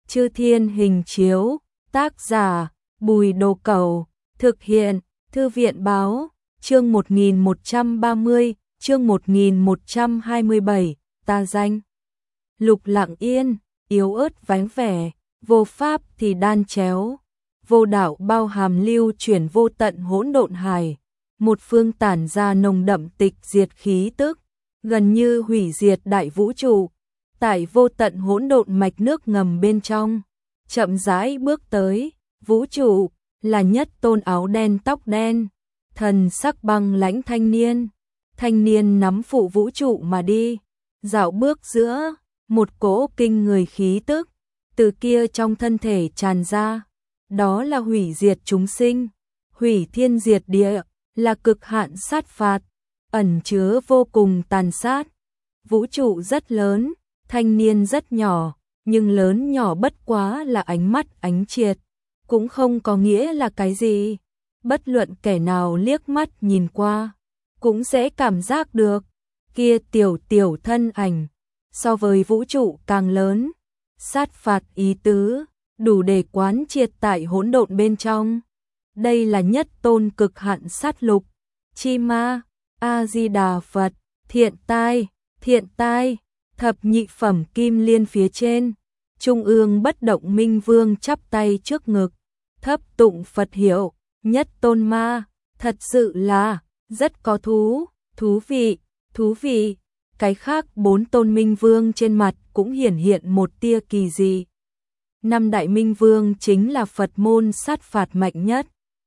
Chư Thiên Hình Chiếu, tác giả Bùi Đồ Cẩu, thực hiện Thư viện báo, chương 1130, chương 1127, ta danh. Lục Lặng Yên, yếu ớt vánh vẻ, vô pháp thì đan chéo, vô đạo bao hàm lưu chuyển vô tận hỗn độn hải, một phương tản ra nồng đậm tịch diệt khí tức, gần như hủy diệt đại vũ trụ, tại vô tận hỗn độn mạch nước ngầm bên trong, chậm rãi bước tới, vũ trụ, là nhất tôn áo đen tóc đen, thần sắc băng lãnh thanh niên nắm phụ vũ trụ mà đi, dạo bước giữa, một cỗ kinh người khí tức, từ kia trong thân thể tràn ra, đó là hủy diệt chúng sinh, hủy thiên diệt địa, là cực hạn sát phạt, ẩn chứa vô cùng tàn sát. Vũ trụ rất lớn, thanh niên rất nhỏ, nhưng lớn nhỏ bất quá là ánh mắt ánh triệt, cũng không có nghĩa là cái gì. Bất luận kẻ nào liếc mắt nhìn qua, cũng sẽ cảm giác được, kia tiểu thân ảnh, so với vũ trụ càng lớn, sát phạt ý tứ, đủ để quán triệt tại hỗn độn bên trong. Đây là nhất tôn cực hạn sát lục, chi ma, A-di-đà Phật, thiện tai, thập nhị phẩm kim liên phía trên, trung ương bất động minh vương chắp tay trước ngực, thấp tụng Phật hiệu, nhất tôn ma, thật sự là, rất có thú vị, cái khác bốn tôn minh vương trên mặt cũng hiển hiện một tia kỳ dị. Năm đại minh vương chính là Phật môn sát phạt mạnh nhất.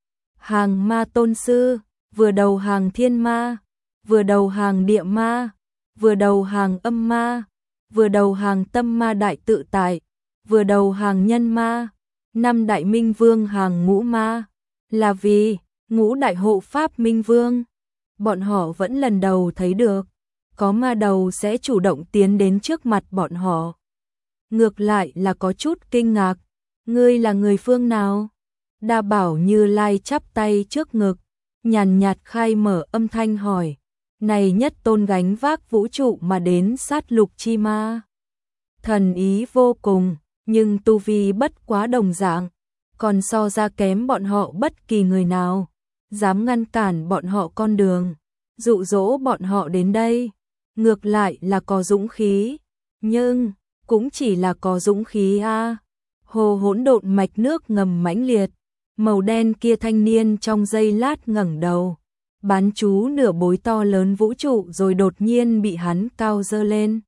Hàng ma tôn sư, vừa đầu hàng thiên ma, vừa đầu hàng địa ma, vừa đầu hàng âm ma, vừa đầu hàng tâm ma đại tự tại, vừa đầu hàng nhân ma. Năm đại minh vương hàng ngũ ma, là vì ngũ đại hộ pháp minh vương. Bọn họ vẫn lần đầu thấy được, có ma đầu sẽ chủ động tiến đến trước mặt bọn họ. Ngược lại là có chút kinh ngạc, ngươi là người phương nào? Đa Bảo Như Lai chắp tay trước ngực, nhàn nhạt khai mở âm thanh hỏi, này nhất tôn gánh vác vũ trụ mà đến sát lục chi ma. Thần ý vô cùng, nhưng tu vi bất quá đồng dạng, còn so ra kém bọn họ bất kỳ người nào, dám ngăn cản bọn họ con đường, dụ dỗ bọn họ đến đây, ngược lại là có dũng khí, nhưng cũng chỉ là có dũng khí a. Hồ hỗn độn mạch nước ngầm mãnh liệt, màu đen kia thanh niên trong giây lát ngẩng đầu, bán chú nửa bối to lớn vũ trụ rồi đột nhiên bị hắn cao dơ lên.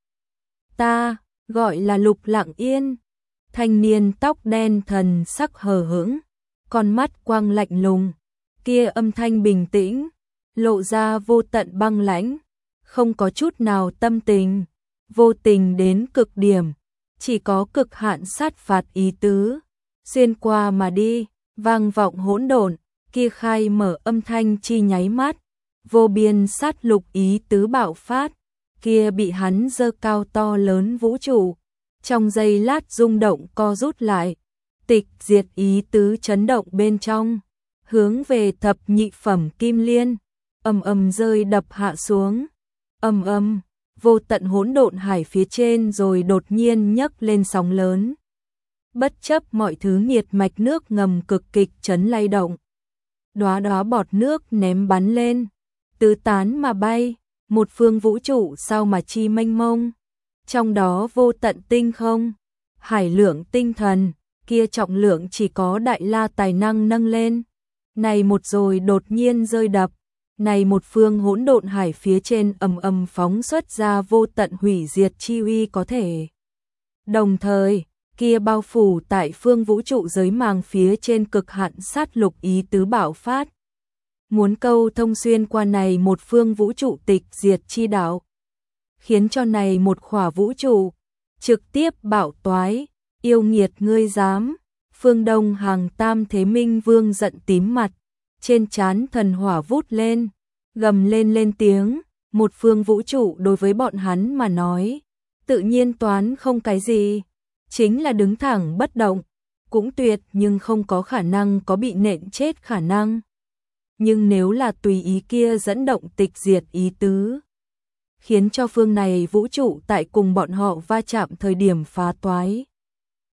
Ta, gọi là Lục Lặng Yên. Thanh niên tóc đen thần sắc hờ hững, con mắt quang lạnh lùng, kia âm thanh bình tĩnh, lộ ra vô tận băng lãnh, không có chút nào tâm tình, vô tình đến cực điểm, chỉ có cực hạn sát phạt ý tứ, xuyên qua mà đi, vang vọng hỗn độn, kia khai mở âm thanh chi nháy mắt, vô biên sát lục ý tứ bạo phát, kia bị hắn dơ cao to lớn vũ trụ, trong giây lát rung động co rút lại, tịch diệt ý tứ chấn động bên trong, hướng về thập nhị phẩm kim liên, ầm rơi đập hạ xuống, ầm, vô tận hỗn độn hải phía trên rồi đột nhiên nhấc lên sóng lớn. Bất chấp mọi thứ nghiệt mạch nước ngầm cực kịch chấn lay động, đóa đóa bọt nước ném bắn lên, tứ tán mà bay, một phương vũ trụ sao mà chi mênh mông, trong đó vô tận tinh không, hải lượng tinh thần, kia trọng lượng chỉ có Đại La tài năng nâng lên, này một rồi đột nhiên rơi đập, này một phương hỗn độn hải phía trên ầm phóng xuất ra vô tận hủy diệt chi uy có thể. Đồng thời, kia bao phủ tại phương vũ trụ giới màng phía trên cực hạn sát lục ý tứ bạo phát. Muốn câu thông xuyên qua này một phương vũ trụ tịch diệt chi đạo, khiến cho này một khỏa vũ trụ trực tiếp bạo toái, yêu nghiệt ngươi dám. Phương Đông hàng tam thế minh vương giận tím mặt, trên trán thần hỏa vút lên, gầm lên tiếng, một phương vũ trụ đối với bọn hắn mà nói, tự nhiên toán không cái gì, chính là đứng thẳng bất động, cũng tuyệt nhưng không có khả năng có bị nện chết khả năng. Nhưng nếu là tùy ý kia dẫn động tịch diệt ý tứ, khiến cho phương này vũ trụ tại cùng bọn họ va chạm thời điểm phá toái.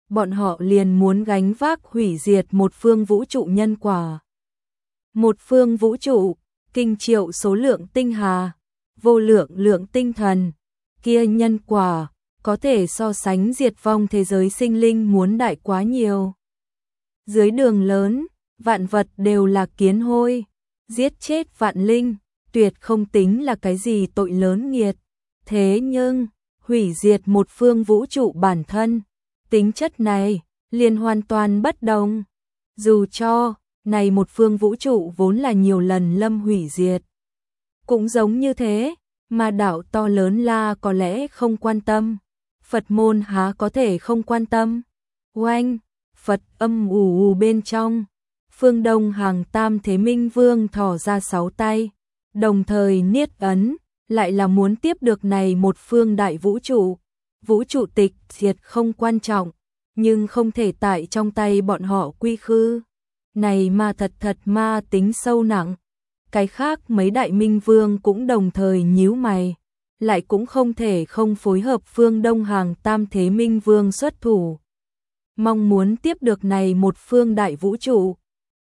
bọn họ liền muốn gánh vác hủy diệt một phương vũ trụ nhân quả. Một phương vũ trụ, kinh triệu số lượng tinh hà, vô lượng lượng tinh thần, kia nhân quả, có thể so sánh diệt vong thế giới sinh linh muốn đại quá nhiều. Dưới đường lớn, vạn vật đều là kiến hôi, giết chết vạn linh, tuyệt không tính là cái gì tội lớn nghiệt. Thế nhưng, hủy diệt một phương vũ trụ bản thân, tính chất này, liền hoàn toàn bất đồng. Dù cho, này một phương vũ trụ vốn là nhiều lần lâm hủy diệt. Cũng giống như thế, mà đạo to lớn La có lẽ không quan tâm. Phật môn há có thể không quan tâm. Oanh, Phật âm ù bên trong. Phương Đông Hàng Tam Thế Minh Vương thò ra 6 tay, đồng thời niết ấn, lại là muốn tiếp được này một phương đại vũ trụ. Vũ trụ tịch diệt không quan trọng, nhưng không thể tại trong tay bọn họ quy khư. Này mà thật ma tính sâu nặng. Cái khác mấy đại minh vương cũng đồng thời nhíu mày, lại cũng không thể không phối hợp Phương Đông Hàng Tam Thế Minh Vương xuất thủ. Mong muốn tiếp được này một phương đại vũ trụ.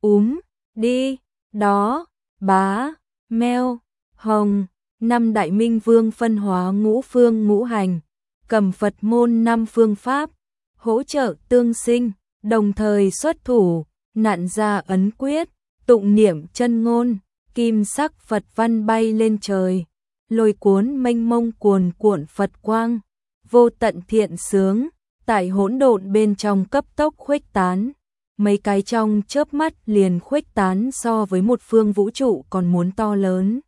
Đi, đó, bá, meo, hồng, 5 đại minh vương phân hóa ngũ phương ngũ hành, cầm Phật môn 5 phương pháp, hỗ trợ tương sinh, đồng thời xuất thủ, nạn ra ấn quyết, tụng niệm chân ngôn, kim sắc Phật văn bay lên trời, lôi cuốn mênh mông cuồn cuộn Phật quang, vô tận thiện sướng, tại hỗn độn bên trong cấp tốc khuếch tán. Mấy cái trong chớp mắt liền khuếch tán so với một phương vũ trụ còn muốn to lớn.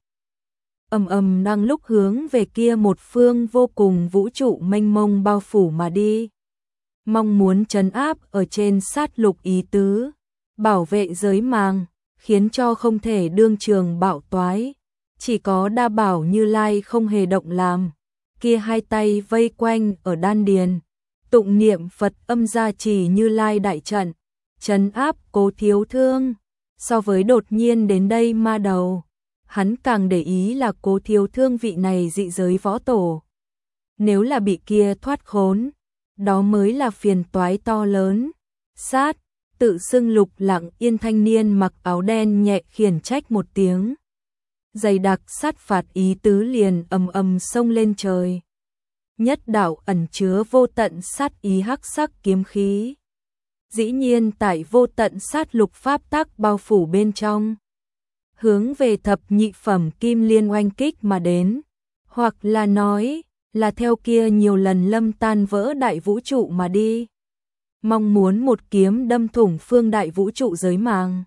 Đang lúc hướng về kia một phương vô cùng vũ trụ mênh mông bao phủ mà đi. Mong muốn trấn áp ở trên sát lục ý tứ, bảo vệ giới màng, khiến cho không thể đương trường bạo toái. Chỉ có Đa Bảo Như Lai không hề động làm, kia hai tay vây quanh ở đan điền, tụng niệm Phật âm gia trì Như Lai đại trận, trấn áp Cố Thiếu Thương. So với đột nhiên đến đây ma đầu, hắn càng để ý là Cố Thiếu Thương vị này dị giới võ tổ. Nếu là bị kia thoát khốn, đó mới là phiền toái to lớn. Sát, tự xưng Lục Lặng Yên thanh niên mặc áo đen nhẹ khiển trách một tiếng. Dày đặc sát phạt ý tứ liền xông lên trời. Nhất đạo ẩn chứa vô tận sát ý hắc sắc kiếm khí. Dĩ nhiên tại vô tận sát lục pháp tắc bao phủ bên trong, hướng về thập nhị phẩm kim liên oanh kích mà đến, hoặc là nói là theo kia nhiều lần lâm tan vỡ đại vũ trụ mà đi, mong muốn một kiếm đâm thủng phương đại vũ trụ giới màng.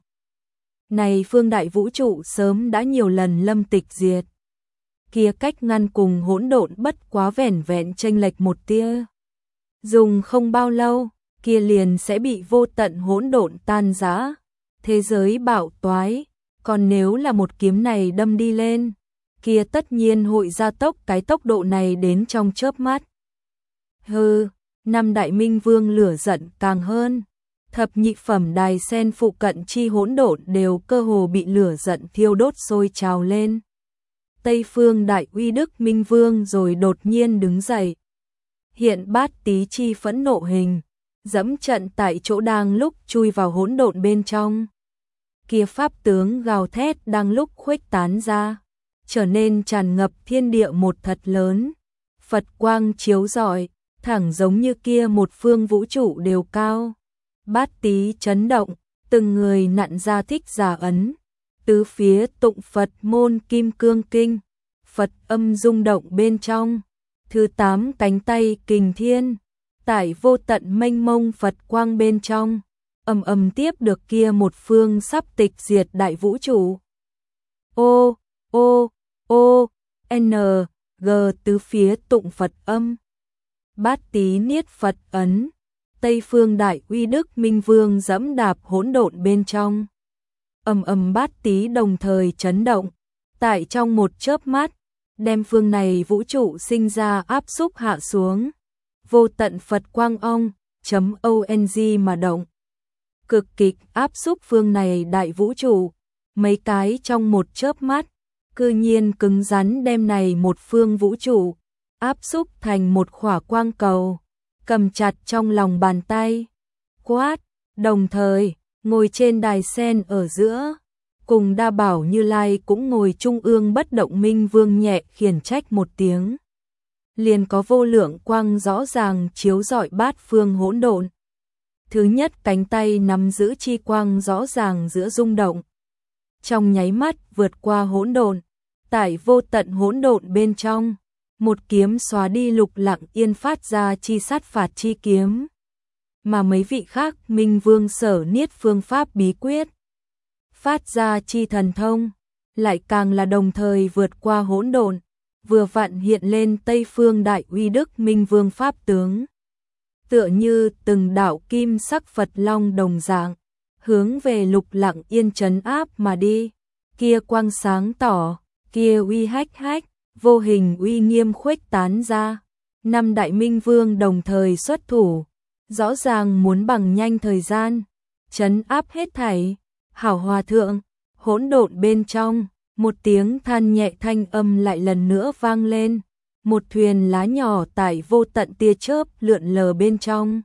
Này phương đại vũ trụ sớm đã nhiều lần lâm tịch diệt, kia cách ngăn cùng hỗn độn bất quá vẻn vẹn chênh lệch một tia, dùng không bao lâu kia liền sẽ bị vô tận hỗn độn tan rã, thế giới bạo toái. Còn nếu là một kiếm này đâm đi lên, kia tất nhiên hội gia tốc cái tốc độ này đến trong chớp mắt. Hừ, 5 đại minh vương lửa giận càng hơn, thập nhị phẩm đài sen phụ cận chi hỗn độn đều cơ hồ bị lửa giận thiêu đốt sôi trào lên. Tây phương đại uy đức minh vương rồi đột nhiên đứng dậy, hiện bát tí chi phẫn nộ hình, dẫm trận tại chỗ đang lúc chui vào hỗn độn bên trong. Kia pháp tướng gào thét đang lúc khuếch tán ra, trở nên tràn ngập thiên địa một thật lớn. Phật quang chiếu rọi, thẳng giống như kia một phương vũ trụ đều cao. Bát tí chấn động, từng người nặn ra thích giả ấn. Tứ phía tụng Phật môn kim cương kinh, Phật âm rung động bên trong. Thứ 8 cánh tay kình thiên, tại vô tận mênh mông Phật quang bên trong, tiếp được kia một phương sắp tịch diệt đại vũ trụ. N, G tứ phía tụng Phật âm. Bát tí niết Phật ấn, Tây phương đại uy đức minh vương dẫm đạp hỗn độn bên trong. Bát tí đồng thời chấn động, tại trong một chớp mắt, đem phương này vũ trụ sinh ra áp xúc hạ xuống. Vô tận Phật quang .ong mà động. Cực kịch áp xúc phương này đại vũ trụ, mấy cái trong một chớp mắt, cư nhiên cứng rắn đem này một phương vũ trụ, áp xúc thành một khỏa quang cầu. cầm chặt trong lòng bàn tay, quát, đồng thời, ngồi trên đài sen ở giữa, cùng Đa Bảo Như Lai cũng ngồi trung ương bất động. Minh Vương nhẹ khiển trách một tiếng, liền có vô lượng quang rõ ràng chiếu rọi bát phương hỗn độn. Thứ nhất cánh tay nắm giữ chi quang rõ ràng giữa rung động, trong nháy mắt vượt qua hỗn độn, tại vô tận hỗn độn bên trong, một kiếm xóa đi Lục Lặng Yên phát ra chi sát phạt chi kiếm, mà mấy vị khác Minh Vương sở niết phương pháp bí quyết, phát ra chi thần thông, lại càng là đồng thời vượt qua hỗn độn, vừa vặn hiện lên Tây Phương Đại Uy Đức Minh Vương pháp tướng, tựa như từng đạo kim sắc Phật long đồng dạng, hướng về Lục Lặng Yên trấn áp mà đi. Kia quang sáng tỏ, kia uy hách hách, vô hình uy nghiêm khuếch tán ra. Năm đại minh vương đồng thời xuất thủ, rõ ràng muốn bằng nhanh thời gian, trấn áp hết thảy. Hảo hòa thượng, hỗn độn bên trong, một tiếng than nhẹ thanh âm lại lần nữa vang lên. Một thuyền lá nhỏ tại vô tận tia chớp lượn lờ bên trong,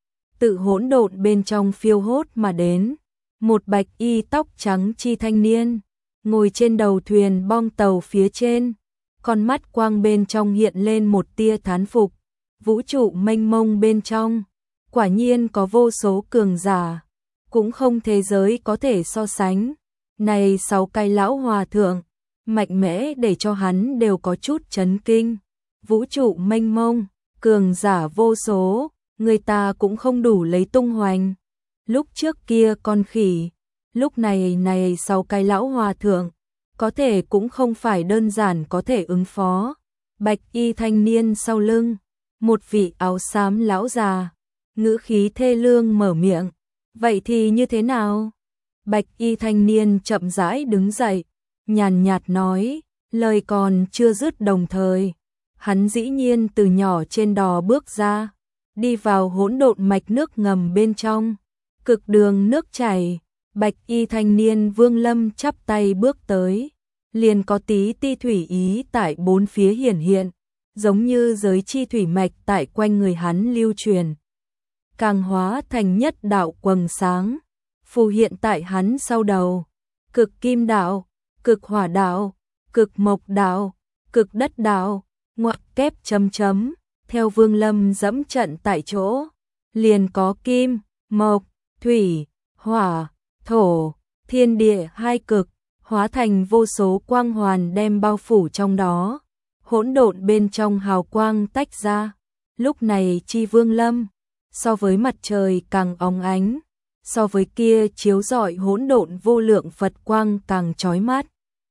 tự hỗn độn bên trong phiêu hốt mà đến. Một bạch y tóc trắng chi thanh niên, ngồi trên đầu thuyền bong tàu phía trên, con mắt quang bên trong hiện lên một tia thán phục. Vũ trụ mênh mông bên trong, quả nhiên có vô số cường giả, cũng không thế giới có thể so sánh. Này 6 cái lão hòa thượng, mạnh mẽ để cho hắn đều có chút chấn kinh. Vũ trụ mênh mông, cường giả vô số, người ta cũng không đủ lấy tung hoành. Lúc trước kia con khỉ, lúc này 6 cái lão hòa thượng, có thể cũng không phải đơn giản có thể ứng phó. Bạch y thanh niên sau lưng, một vị áo xám lão già, ngữ khí thê lương mở miệng, vậy thì như thế nào? Bạch y thanh niên chậm rãi đứng dậy, nhàn nhạt nói, lời còn chưa dứt đồng thời, hắn dĩ nhiên từ nhỏ trên đò bước ra, đi vào hỗn độn mạch nước ngầm bên trong, cực đường nước chảy. Bạch y thanh niên Vương Lâm chắp tay bước tới, liền có tí ti thủy ý tại bốn phía hiển hiện, giống như giới chi thủy mạch tại quanh người hắn lưu truyền, càng hóa thành nhất đạo quầng sáng, phù hiện tại hắn sau đầu. Cực kim đạo, cực hỏa đạo, cực mộc đạo, cực đất đạo, ngoặc kép chấm chấm, theo Vương Lâm dẫm trận tại chỗ, liền có kim, mộc, thủy, hỏa, thổ, thiên địa hai cực, hóa thành vô số quang hoàn đem bao phủ trong đó. Hỗn độn bên trong hào quang tách ra, lúc này chi Vương Lâm, so với mặt trời càng óng ánh, so với kia chiếu rọi hỗn độn vô lượng Phật quang càng chói mắt.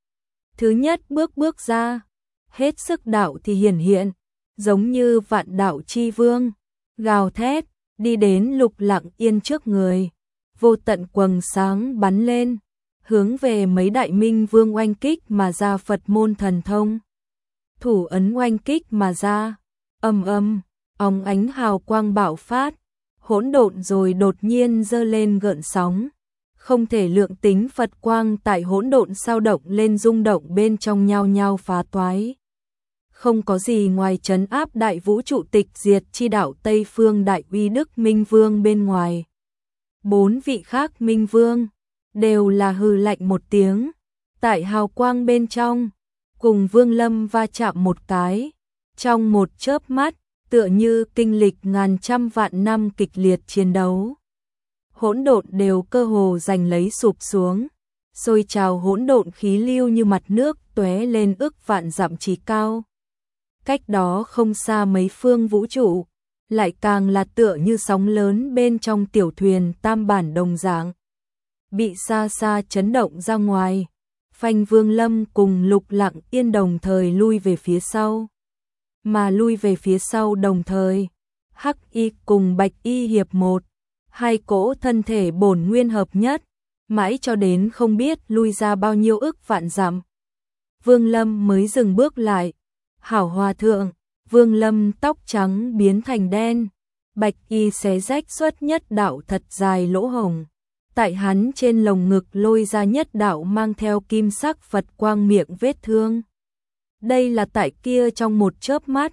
Thứ nhất bước ra, hết sức đạo thì hiển hiện, giống như vạn đạo chi vương, gào thét, đi đến Lục Lặng Yên trước người, vô tận quầng sáng bắn lên, hướng về mấy đại minh vương oanh kích mà ra. Phật môn thần thông, thủ ấn oanh kích mà ra, âm, óng ánh hào quang bạo phát, hỗn độn rồi đột nhiên giơ lên gợn sóng, không thể lượng tính Phật quang tại hỗn độn sao động lên, rung động bên trong nhao nhao phá toái. Không có gì ngoài trấn áp đại vũ trụ tịch diệt chi đạo Tây Phương Đại Uy Đức Minh Vương bên ngoài. 4 vị khác Minh Vương đều là hừ lạnh một tiếng, tại hào quang bên trong, cùng Vương Lâm va chạm một cái, trong một chớp mắt, tựa như kinh lịch ngàn trăm vạn năm kịch liệt chiến đấu. Hỗn độn đều cơ hồ giành lấy sụp xuống, sôi trào hỗn độn khí lưu như mặt nước tóe lên ức vạn dặm trí cao. Cách đó không xa mấy phương vũ trụ, lại càng là tựa như sóng lớn bên trong tiểu thuyền tam bản đồng dạng, bị xa xa chấn động ra ngoài. Phanh Vương Lâm cùng Lục Lặng Yên đồng thời lui về phía sau, mà lui về phía sau đồng thời, Hắc Y cùng Bạch Y hiệp một, hai cỗ thân thể bổn nguyên hợp nhất, mãi cho đến không biết lui ra bao nhiêu ức vạn dặm. Vương Lâm mới dừng bước lại. Hảo hòa thượng, Vương Lâm tóc trắng biến thành đen, Bạch Y xé rách xuất nhất đạo thật dài lỗ hổng, tại hắn trên lồng ngực lôi ra nhất đạo mang theo kim sắc Phật quang miệng vết thương. Đây là tại kia trong một chớp mắt,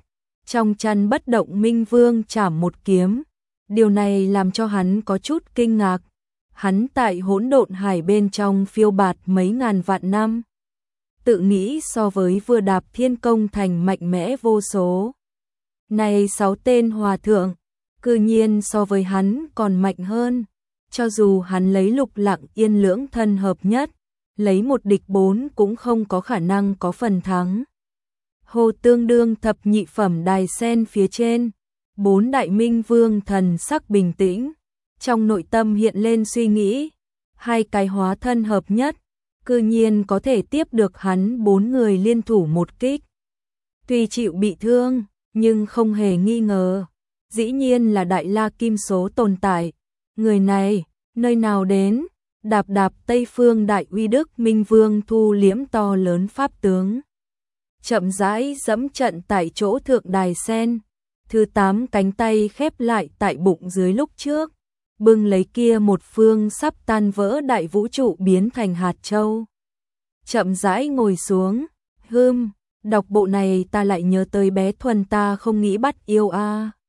trong chăn bất động Minh Vương chảm một kiếm. Điều này làm cho hắn có chút kinh ngạc. Hắn tại hỗn độn hải bên trong phiêu bạt mấy ngàn vạn năm. Tự nghĩ so với vừa đạp thiên công thành mạnh mẽ vô số. Này 6 tên hòa thượng, cư nhiên so với hắn còn mạnh hơn. Cho dù hắn lấy Lục Lặng Yên lưỡng thân hợp nhất, lấy một địch 4 cũng không có khả năng có phần thắng. Hồ tương đương thập nhị phẩm đài sen phía trên, 4 đại minh vương thần sắc bình tĩnh, trong nội tâm hiện lên suy nghĩ, 2 cái hóa thân hợp nhất, cư nhiên có thể tiếp được hắn 4 người liên thủ một kích. Tuy chịu bị thương, nhưng không hề nghi ngờ, dĩ nhiên là Đại La Kim số tồn tại. Người này, nơi nào đến, đạp đạp Tây Phương Đại Uy Đức Minh Vương thu liễm to lớn pháp tướng. Chậm rãi dẫm trận tại chỗ thượng đài sen, thứ 8 cánh tay khép lại tại bụng dưới lúc trước, bưng lấy kia một phương sắp tan vỡ đại vũ trụ biến thành hạt châu. Chậm rãi ngồi xuống, đọc bộ này ta lại nhớ tới bé Thuần ta không nghĩ bắt yêu a.